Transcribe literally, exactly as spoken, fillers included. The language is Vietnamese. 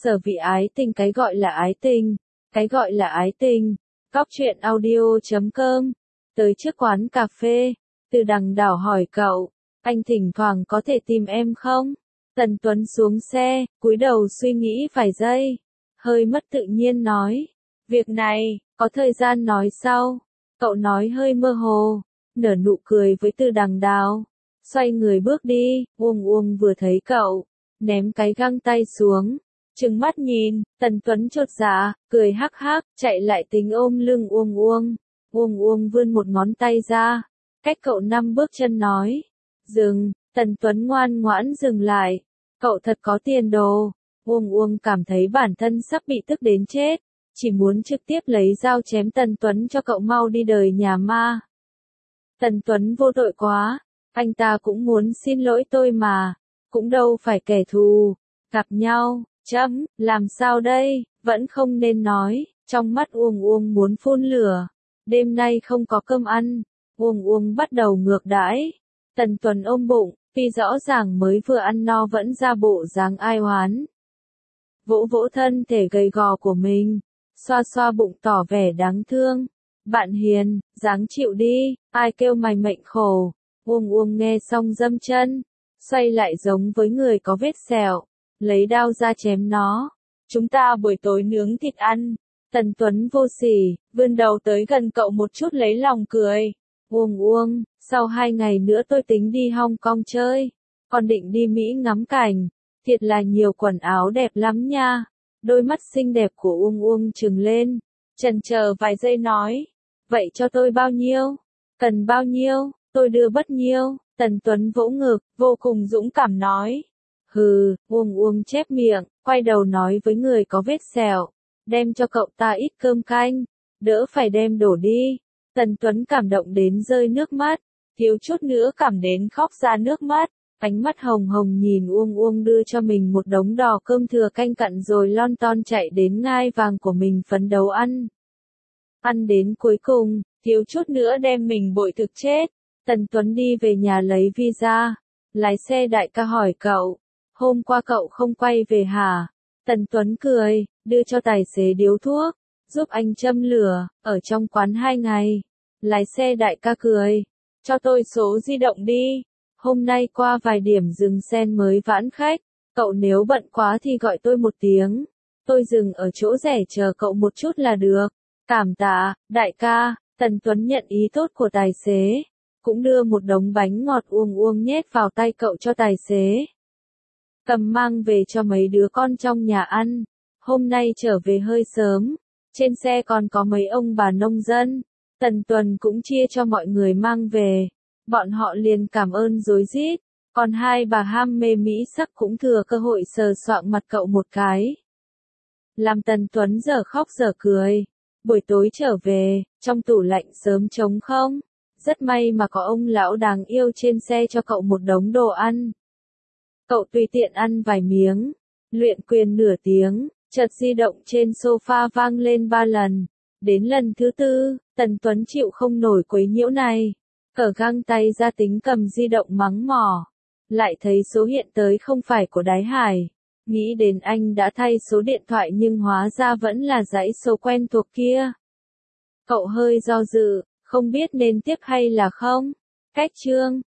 Sở vị ái tình, cái gọi là ái tình, cái gọi là ái tình. Góc truyện audio chấm com. Tới trước quán cà phê, Từ Đằng Đảo hỏi cậu, anh thỉnh thoảng có thể tìm em không? Tần Tuấn xuống xe, cúi đầu suy nghĩ vài giây, hơi mất tự nhiên nói, việc này, có thời gian nói sau. Cậu nói hơi mơ hồ, nở nụ cười với Từ Đằng Đảo, xoay người bước đi. Uông Uông vừa thấy cậu, ném cái găng tay xuống, trừng mắt nhìn. Tần Tuấn chột dạ, cười hắc hắc, chạy lại tính ôm lưng Uông Uông. Uông Uông vươn một ngón tay ra, cách cậu năm bước chân nói, dừng. Tần Tuấn ngoan ngoãn dừng lại, cậu thật có tiền đồ. Uông Uông cảm thấy bản thân sắp bị tức đến chết, chỉ muốn trực tiếp lấy dao chém Tần Tuấn cho cậu mau đi đời nhà ma. Tần Tuấn vô tội quá, anh ta cũng muốn xin lỗi tôi mà, cũng đâu phải kẻ thù, gặp nhau, chấm, làm sao đây, vẫn không nên nói. Trong mắt Uông Uông muốn phun lửa, đêm nay không có cơm ăn. Uông Uông bắt đầu ngược đãi. Tần Tuấn ôm bụng, vì rõ ràng mới vừa ăn no vẫn ra bộ dáng ai oán. Vỗ vỗ thân thể gầy gò của mình, xoa xoa bụng tỏ vẻ đáng thương. Bạn hiền, dáng chịu đi, ai kêu mày mệnh khổ. Uông Uông nghe xong dâm chân, xoay lại giống với người có vết sẹo, lấy đao ra chém nó. Chúng ta buổi tối nướng thịt ăn. Tần Tuấn vô sỉ, vươn đầu tới gần cậu một chút lấy lòng cười. Uông Uông, sau hai ngày nữa tôi tính đi Hong Kong chơi, còn định đi Mỹ ngắm cảnh, thiệt là nhiều quần áo đẹp lắm nha. Đôi mắt xinh đẹp của Uông Uông trừng lên, chần chờ vài giây nói, vậy cho tôi bao nhiêu? Cần bao nhiêu? Tôi đưa bất nhiêu. Tần Tuấn vỗ ngực, vô cùng dũng cảm nói. Hừ. Uông Uông chép miệng, quay đầu nói với người có vết sẹo, đem cho cậu ta ít cơm canh, đỡ phải đem đổ đi. Tần Tuấn cảm động đến rơi nước mắt, thiếu chút nữa cảm đến khóc ra nước mắt, ánh mắt hồng hồng nhìn Uông Uông đưa cho mình một đống đò cơm thừa canh cặn rồi lon ton chạy đến ngai vàng của mình phấn đấu ăn. Ăn đến cuối cùng, thiếu chút nữa đem mình bội thực chết. Tần Tuấn đi về nhà lấy visa, lái xe đại ca hỏi cậu, hôm qua cậu không quay về hả? Tần Tuấn cười, đưa cho tài xế điếu thuốc, giúp anh châm lửa, ở trong quán hai ngày. Lái xe đại ca cười, cho tôi số di động đi, hôm nay qua vài điểm dừng sen mới vãn khách, cậu nếu bận quá thì gọi tôi một tiếng, tôi dừng ở chỗ rẻ chờ cậu một chút là được. Cảm tạ, đại ca. Tần Tuấn nhận ý tốt của tài xế, cũng đưa một đống bánh ngọt Uông Uông nhét vào tay cậu cho tài xế. Cầm mang về cho mấy đứa con trong nhà ăn, hôm nay trở về hơi sớm, trên xe còn có mấy ông bà nông dân, Tần Tuấn cũng chia cho mọi người mang về, bọn họ liền cảm ơn rối rít, còn hai bà ham mê mỹ sắc cũng thừa cơ hội sờ soạng mặt cậu một cái. Làm Tần Tuấn giờ khóc giờ cười. Buổi tối trở về, trong tủ lạnh sớm trống không, rất may mà có ông lão đáng yêu trên xe cho cậu một đống đồ ăn. Cậu tùy tiện ăn vài miếng, luyện quyền nửa tiếng, chợt di động trên sofa vang lên ba lần. Đến lần thứ tư, Tần Tuấn chịu không nổi quấy nhiễu này, cởi găng tay ra tính cầm di động mắng mỏ, lại thấy số hiện tới không phải của Đái Hải. Nghĩ đến anh đã thay số điện thoại nhưng hóa ra vẫn là dãy số quen thuộc kia. Cậu hơi do dự, không biết nên tiếp hay là không. Cách chương